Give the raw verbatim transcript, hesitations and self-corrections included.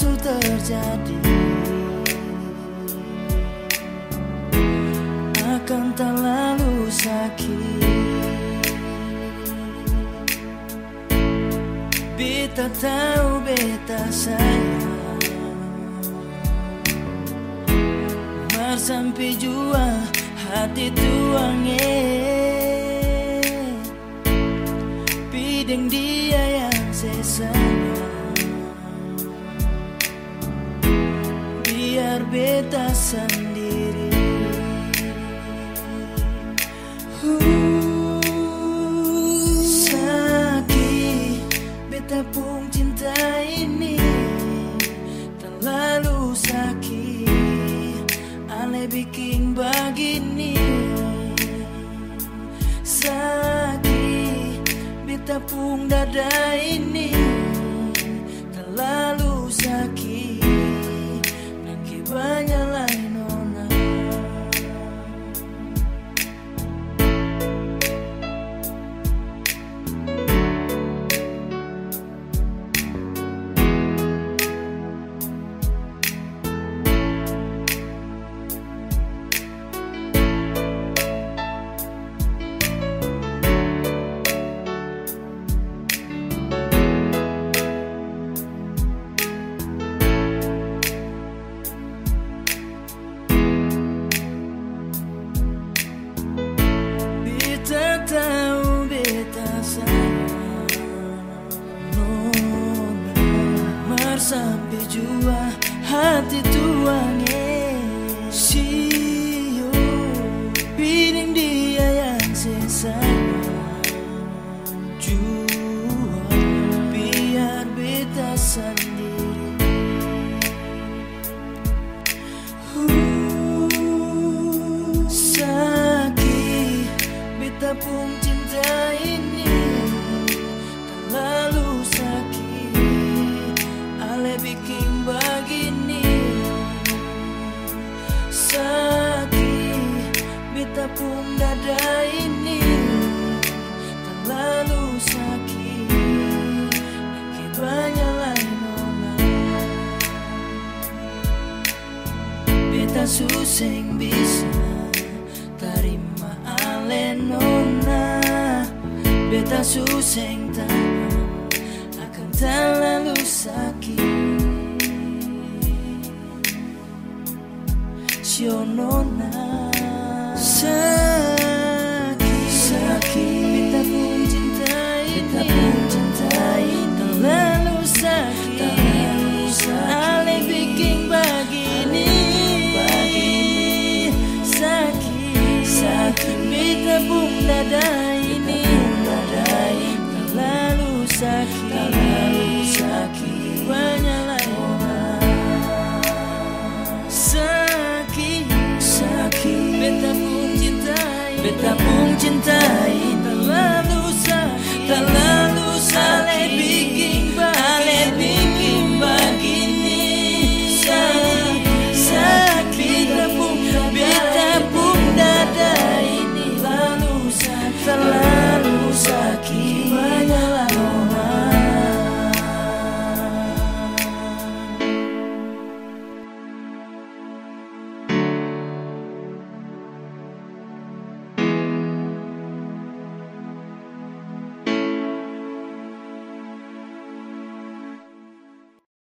palsu terjadi, akan tak lalu sakit. Beta tahu beta sayang, mar sampai jua hati tuangnya, pideng dia yang sesanya. Biar beta sendiri. uh, Sakit beta pun cinta ini, terlalu sakit, ale bikin begini. Sakit beta pun dada ini, terlalu sakit, banyak lain nona. Tahu beta sayang nona, mar sampai jua hati tuangnya. Sio piring dia yang sesama jua, biar beta sendiri. uh, Sakit beta pun cinta ini, terlalu sakit, ale bikin begini. Sakit beta pun dada ini, terlalu sakit, ke banyak lain nona. Beta suseng bisa terima ale nona, beta suseng tangan akan terlalu sakit. Sio nona.